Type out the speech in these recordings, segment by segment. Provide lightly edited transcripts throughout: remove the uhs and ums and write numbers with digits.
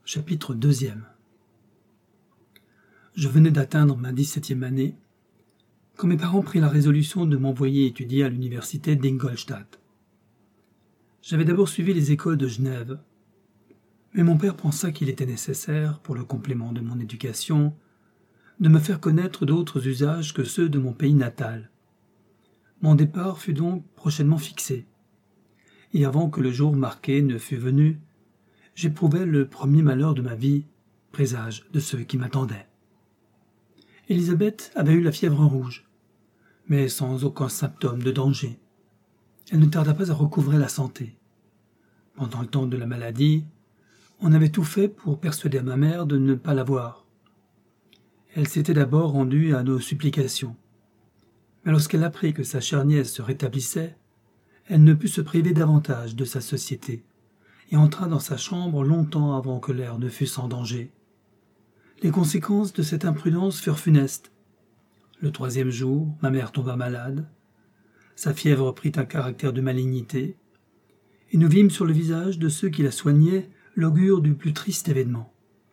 Chapitre 2. Je venais d'atteindre ma 17e année quand mes parents prirent la résolution de m'envoyer étudier à l'université d'Ingolstadt. J'avais d'abord suivi les écoles de Genève, mais mon père pensa qu'il était nécessaire, pour le complément de mon éducation, de me faire connaître d'autres usages que ceux de mon pays natal. Mon départ fut donc prochainement fixé, et avant que le jour marqué ne fût venu, j'éprouvais le premier malheur de ma vie, présage de ceux qui m'attendaient. Élisabeth avait eu la fièvre rouge, mais sans aucun symptôme de danger. Elle ne tarda pas à recouvrer la santé. Pendant le temps de la maladie, on avait tout fait pour persuader ma mère de ne pas la voir. Elle s'était d'abord rendue à nos supplications. Mais lorsqu'elle apprit que sa chère nièce se rétablissait, elle ne put se priver davantage de sa société, et entra dans sa chambre longtemps avant que l'air ne fût sans danger. Les conséquences de cette imprudence furent funestes. Le 3e jour, ma mère tomba malade. Sa fièvre prit un caractère de malignité, et nous vîmes sur le visage de ceux qui la soignaient l'augure du plus triste événement.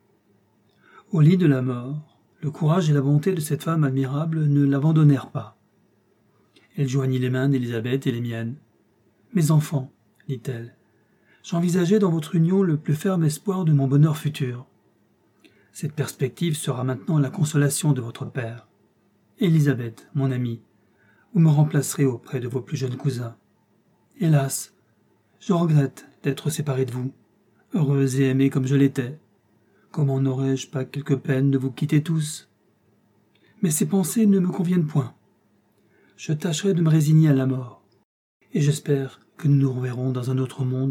Au lit de la mort, le courage et la bonté de cette femme admirable ne l'abandonnèrent pas. Elle joignit les mains d'Élisabeth et les miennes. « Mes enfants, dit-elle, j'envisageais dans votre union le plus ferme espoir de mon bonheur futur. Cette perspective sera maintenant la consolation de votre père. Élisabeth, mon amie, vous me remplacerez auprès de vos plus jeunes cousins. Hélas, je regrette d'être séparé de vous, heureuse et aimée comme je l'étais. Comment n'aurais-je pas quelque peine de vous quitter tous? Mais ces pensées ne me conviennent point. Je tâcherai de me résigner à la mort, et j'espère que nous nous reverrons dans un autre monde. »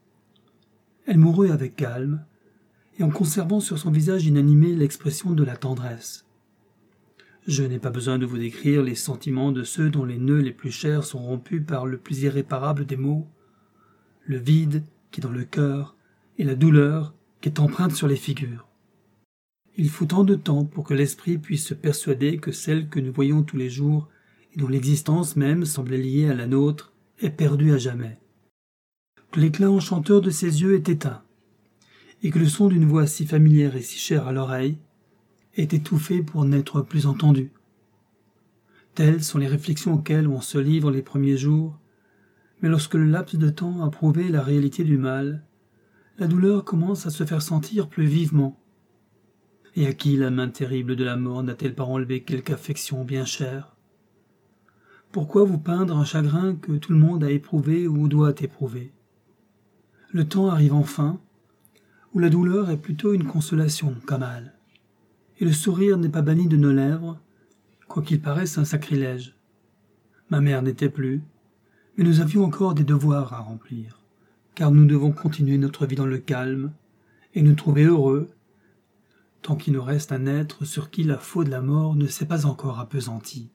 Elle mourut avec calme, et en conservant sur son visage inanimé l'expression de la tendresse. Je n'ai pas besoin de vous décrire les sentiments de ceux dont les nœuds les plus chers sont rompus par le plus irréparable des maux, le vide qui est dans le cœur et la douleur qui est empreinte sur les figures. Il faut tant de temps pour que l'esprit puisse se persuader que celle que nous voyons tous les jours et dont l'existence même semblait liée à la nôtre est perdue à jamais, que l'éclat enchanteur de ses yeux est éteint, et que le son d'une voix si familière et si chère à l'oreille est étouffé pour n'être plus entendu. Telles sont les réflexions auxquelles on se livre les premiers jours, mais lorsque le laps de temps a prouvé la réalité du mal, la douleur commence à se faire sentir plus vivement. Et à qui la main terrible de la mort n'a-t-elle pas enlevé quelque affection bien chère? Pourquoi vous peindre un chagrin que tout le monde a éprouvé ou doit éprouver? Le temps arrive enfin, où la douleur est plutôt une consolation qu'un mal, et le sourire n'est pas banni de nos lèvres, quoiqu'il paraisse un sacrilège. Ma mère n'était plus, mais nous avions encore des devoirs à remplir, car nous devons continuer notre vie dans le calme, et nous trouver heureux, tant qu'il nous reste un être sur qui la faux de la mort ne s'est pas encore appesantie.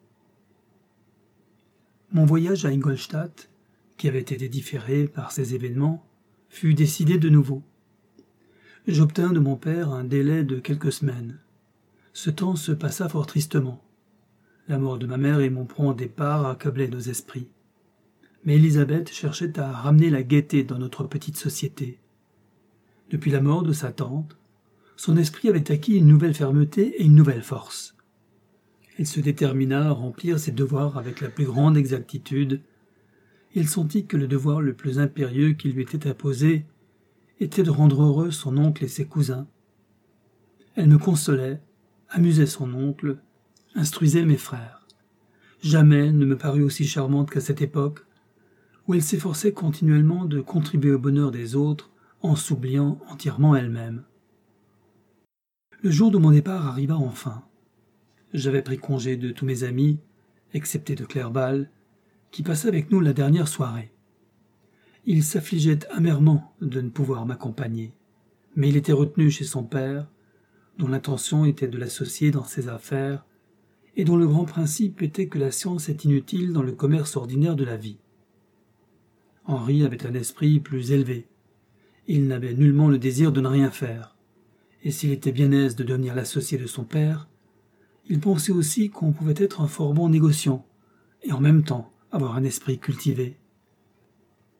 Mon voyage à Ingolstadt, qui avait été différé par ces événements, fut décidé de nouveau. J'obtins de mon père un délai de quelques semaines. Ce temps se passa fort tristement. La mort de ma mère et mon prompt départ accablaient nos esprits. Mais Élisabeth cherchait à ramener la gaieté dans notre petite société. Depuis la mort de sa tante, son esprit avait acquis une nouvelle fermeté et une nouvelle force. Elle se détermina à remplir ses devoirs avec la plus grande exactitude. Il sentit que le devoir le plus impérieux qui lui était imposé était de rendre heureux son oncle et ses cousins. Elle me consolait, amusait son oncle, instruisait mes frères. Jamais elle ne me parut aussi charmante qu'à cette époque, où elle s'efforçait continuellement de contribuer au bonheur des autres en s'oubliant entièrement elle-même. Le jour de mon départ arriva enfin. J'avais pris congé de tous mes amis, excepté de Clerval, qui passa avec nous la dernière soirée. Il s'affligeait amèrement de ne pouvoir m'accompagner, mais il était retenu chez son père, dont l'intention était de l'associer dans ses affaires, et dont le grand principe était que la science est inutile dans le commerce ordinaire de la vie. Henri avait un esprit plus élevé. Il n'avait nullement le désir de ne rien faire, et s'il était bien aise de devenir l'associé de son père, il pensait aussi qu'on pouvait être un fort bon négociant, et en même temps avoir un esprit cultivé.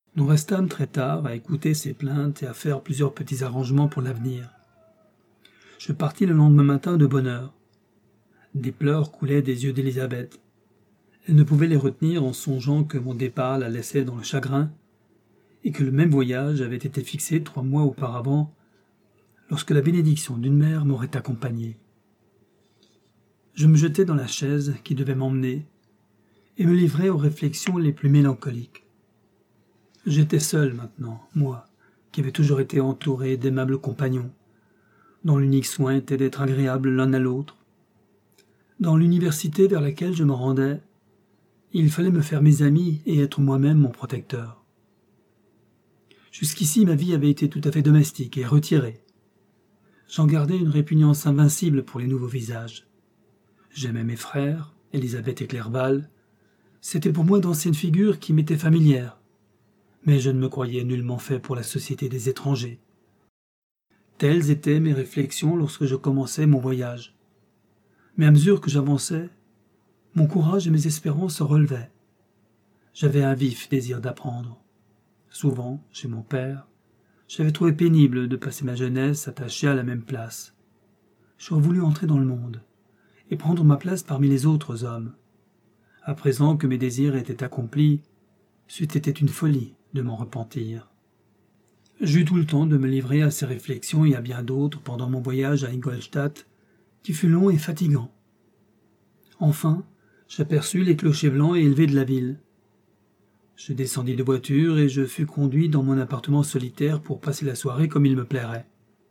Nous restâmes très tard à écouter ses plaintes et à faire plusieurs petits arrangements pour l'avenir. Je partis le lendemain matin de bonne heure. Des pleurs coulaient des yeux d'Élisabeth. Elle ne pouvait les retenir en songeant que mon départ la laissait dans le chagrin et que le même voyage avait été fixé 3 mois auparavant, lorsque la bénédiction d'une mère m'aurait accompagné. Je me jetai dans la chaise qui devait m'emmener et me livrai aux réflexions les plus mélancoliques. J'étais seul maintenant, moi, qui avais toujours été entouré d'aimables compagnons, dont l'unique soin était d'être agréables l'un à l'autre. Dans l'université vers laquelle je me rendais, il fallait me faire mes amis et être moi-même mon protecteur. Jusqu'ici, ma vie avait été tout à fait domestique et retirée. J'en gardais une répugnance invincible pour les nouveaux visages. J'aimais mes frères, Élisabeth et Clerval. C'était pour moi d'anciennes figures qui m'étaient familières, mais je ne me croyais nullement fait pour la société des étrangers. Telles étaient mes réflexions lorsque je commençais mon voyage. Mais à mesure que j'avançais, mon courage et mes espérances se relevaient. J'avais un vif désir d'apprendre. Souvent, chez mon père, j'avais trouvé pénible de passer ma jeunesse attachée à la même place. J'aurais voulu entrer dans le monde et prendre ma place parmi les autres hommes. À présent que mes désirs étaient accomplis, c'eût été une folie de m'en repentir. J'eus tout le temps de me livrer à ces réflexions et à bien d'autres pendant mon voyage à Ingolstadt, qui fut long et fatigant. Enfin, j'aperçus les clochers blancs et élevés de la ville. Je descendis de voiture et je fus conduit dans mon appartement solitaire pour passer la soirée comme il me plairait.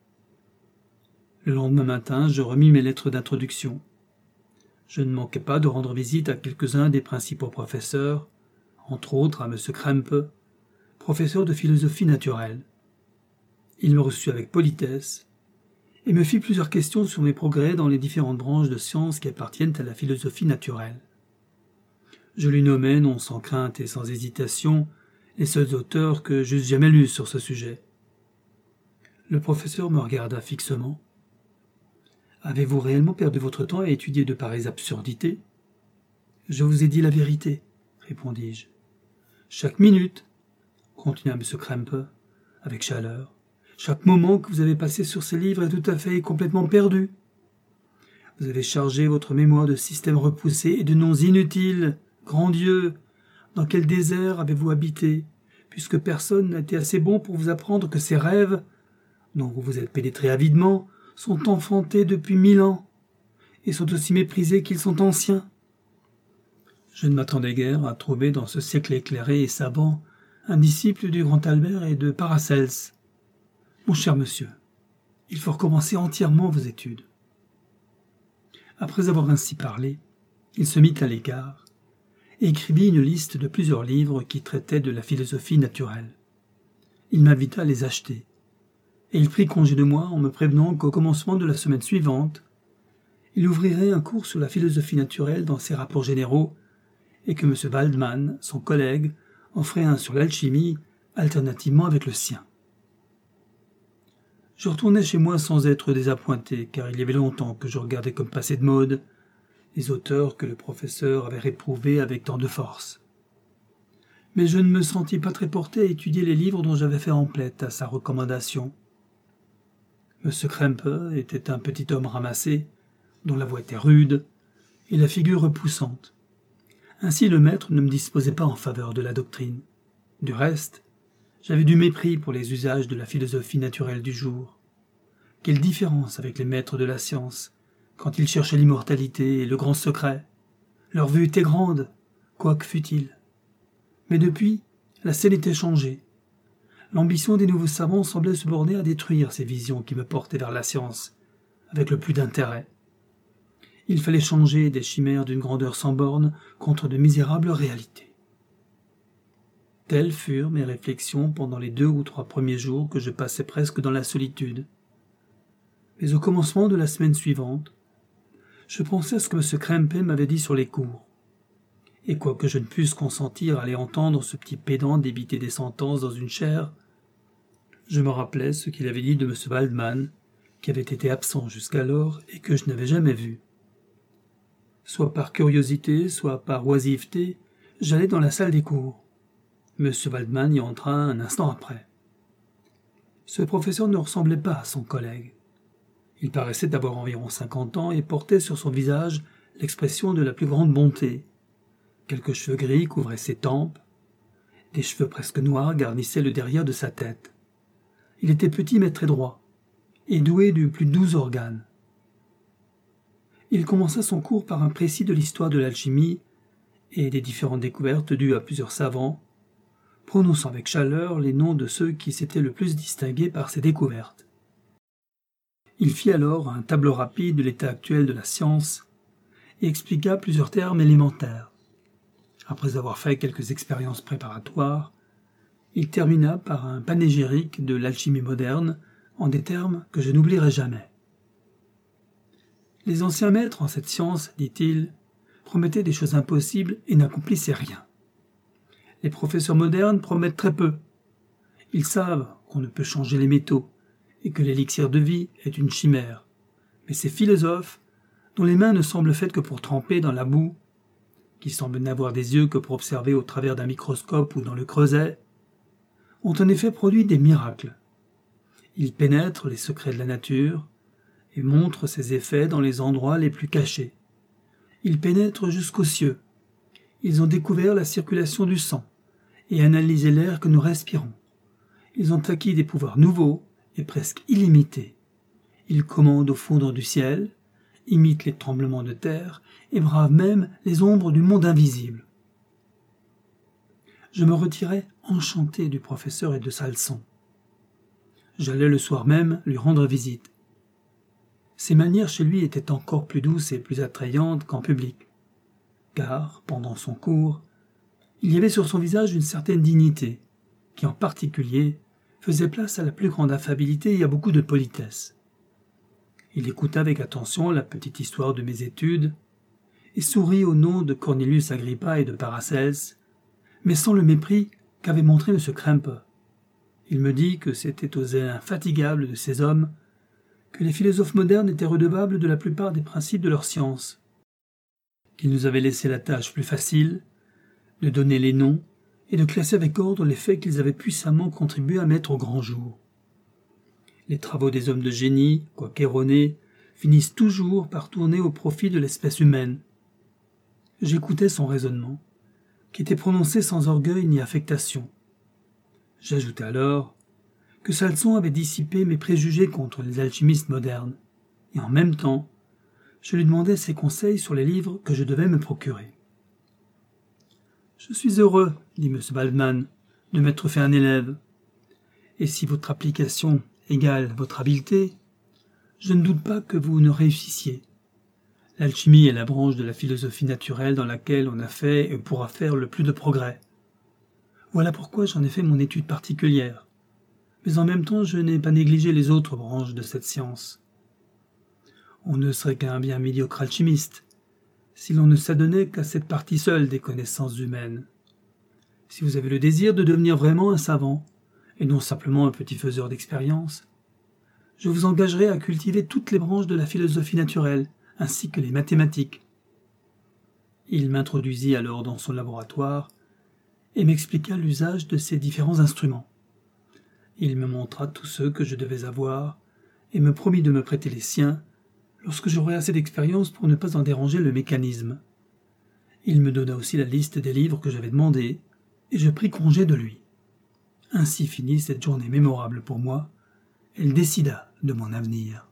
Le lendemain matin, je remis mes lettres d'introduction. Je ne manquai pas de rendre visite à quelques-uns des principaux professeurs, entre autres à M. Krempe, professeur de philosophie naturelle. Il me reçut avec politesse et me fit plusieurs questions sur mes progrès dans les différentes branches de sciences qui appartiennent à la philosophie naturelle. Je lui nommai, non sans crainte et sans hésitation, les seuls auteurs que j'eusse jamais lus sur ce sujet. Le professeur me regarda fixement. « Avez-vous réellement perdu votre temps à étudier de pareilles absurdités ?»« Je vous ai dit la vérité, » répondis-je. « Chaque minute, » continua M. Krempe, avec chaleur, « chaque moment que vous avez passé sur ces livres est tout à fait et complètement perdu. Vous avez chargé votre mémoire de systèmes repoussés et de noms inutiles. Grand Dieu, dans quel désert avez-vous habité, puisque personne n'a été assez bon pour vous apprendre que ces rêves, dont vous vous êtes pénétré avidement, sont enfantés depuis 1000 ans, et sont aussi méprisés qu'ils sont anciens. Je ne m'attendais guère à trouver dans ce siècle éclairé et savant un disciple du grand Albert et de Paracelse. Mon cher monsieur, il faut recommencer entièrement vos études. » Après avoir ainsi parlé, il se mit à l'écart et écrivit une liste de plusieurs livres qui traitaient de la philosophie naturelle. Il m'invita à les acheter, et il prit congé de moi en me prévenant qu'au commencement de la semaine suivante, il ouvrirait un cours sur la philosophie naturelle dans ses rapports généraux, et que M. Waldman, son collègue, en ferait un sur l'alchimie, alternativement avec le sien. Je retournai chez moi sans être désappointé, car il y avait longtemps que je regardais comme passer de mode les auteurs que le professeur avait réprouvés avec tant de force. Mais je ne me sentis pas très porté à étudier les livres dont j'avais fait emplette à sa recommandation. M. Krempe était un petit homme ramassé, dont la voix était rude et la figure repoussante. Ainsi le maître ne me disposait pas en faveur de la doctrine. Du reste, j'avais du mépris pour les usages de la philosophie naturelle du jour. Quelle différence avec les maîtres de la science, quand ils cherchaient l'immortalité et le grand secret. Leur vue était grande, quoique futile. Mais depuis, la scène était changée. L'ambition des nouveaux savants semblait se borner à détruire ces visions qui me portaient vers la science, avec le plus d'intérêt. Il fallait changer des chimères d'une grandeur sans borne contre de misérables réalités. Telles furent mes réflexions pendant les 2 ou 3 premiers jours que je passais presque dans la solitude. Mais au commencement de la semaine suivante, je pensais à ce que M. Krempe m'avait dit sur les cours. Et quoique je ne pusse consentir à aller entendre ce petit pédant débiter des sentences dans une chaire, je me rappelais ce qu'il avait dit de M. Waldman, qui avait été absent jusqu'alors et que je n'avais jamais vu. Soit par curiosité, soit par oisiveté, j'allais dans la salle des cours. M. Waldman y entra un instant après. Ce professeur ne ressemblait pas à son collègue. Il paraissait avoir environ 50 ans et portait sur son visage l'expression de la plus grande bonté. Quelques cheveux gris couvraient ses tempes. Des cheveux presque noirs garnissaient le derrière de sa tête. Il était petit mais très droit, et doué du plus doux organe. Il commença son cours par un précis de l'histoire de l'alchimie et des différentes découvertes dues à plusieurs savants, prononçant avec chaleur les noms de ceux qui s'étaient le plus distingués par ces découvertes. Il fit alors un tableau rapide de l'état actuel de la science et expliqua plusieurs termes élémentaires. Après avoir fait quelques expériences préparatoires, il termina par un panégyrique de l'alchimie moderne en des termes que je n'oublierai jamais. Les anciens maîtres en cette science, dit-il, promettaient des choses impossibles et n'accomplissaient rien. Les professeurs modernes promettent très peu. Ils savent qu'on ne peut changer les métaux et que l'élixir de vie est une chimère. Mais ces philosophes, dont les mains ne semblent faites que pour tremper dans la boue, qui semblent n'avoir des yeux que pour observer au travers d'un microscope ou dans le creuset, ont en effet produit des miracles. Ils pénètrent les secrets de la nature et montrent ses effets dans les endroits les plus cachés. Ils pénètrent jusqu'aux cieux. Ils ont découvert la circulation du sang et analysé l'air que nous respirons. Ils ont acquis des pouvoirs nouveaux et presque illimités. Ils commandent au fondre du ciel, imitent les tremblements de terre et bravent même les ombres du monde invisible. Je me retirai enchanté du professeur et de sa leçon. J'allais le soir même lui rendre visite. Ses manières chez lui étaient encore plus douces et plus attrayantes qu'en public, car, pendant son cours, il y avait sur son visage une certaine dignité, qui en particulier faisait place à la plus grande affabilité et à beaucoup de politesse. Il écouta avec attention la petite histoire de mes études, et sourit au nom de Cornelius Agrippa et de Paracelse, mais sans le mépris qu'avait montré M. Krempe. Il me dit que c'était aux zèle infatigables de ces hommes que les philosophes modernes étaient redevables de la plupart des principes de leur science, qu'ils nous avaient laissé la tâche plus facile de donner les noms et de classer avec ordre les faits qu'ils avaient puissamment contribué à mettre au grand jour. Les travaux des hommes de génie, quoique erronés, finissent toujours par tourner au profit de l'espèce humaine. J'écoutais son raisonnement, qui était prononcé sans orgueil ni affectation. J'ajoutai alors que sa leçon avait dissipé mes préjugés contre les alchimistes modernes, et en même temps, je lui demandais ses conseils sur les livres que je devais me procurer. « Je suis heureux, dit M. Waldman, de m'être fait un élève, et si votre application égale votre habileté, je ne doute pas que vous ne réussissiez. L'alchimie est la branche de la philosophie naturelle dans laquelle on a fait et pourra faire le plus de progrès. Voilà pourquoi j'en ai fait mon étude particulière. Mais en même temps, je n'ai pas négligé les autres branches de cette science. On ne serait qu'un bien médiocre alchimiste si l'on ne s'adonnait qu'à cette partie seule des connaissances humaines. Si vous avez le désir de devenir vraiment un savant, et non simplement un petit faiseur d'expérience, je vous engagerai à cultiver toutes les branches de la philosophie naturelle, ainsi que les mathématiques. Il m'introduisit alors dans son laboratoire et m'expliqua l'usage de ces différents instruments. Il me montra tous ceux que je devais avoir et me promit de me prêter les siens lorsque j'aurai assez d'expérience pour ne pas en déranger le mécanisme. Il me donna aussi la liste des livres que j'avais demandés et je pris congé de lui. Ainsi finit cette journée mémorable pour moi. Elle décida de mon avenir.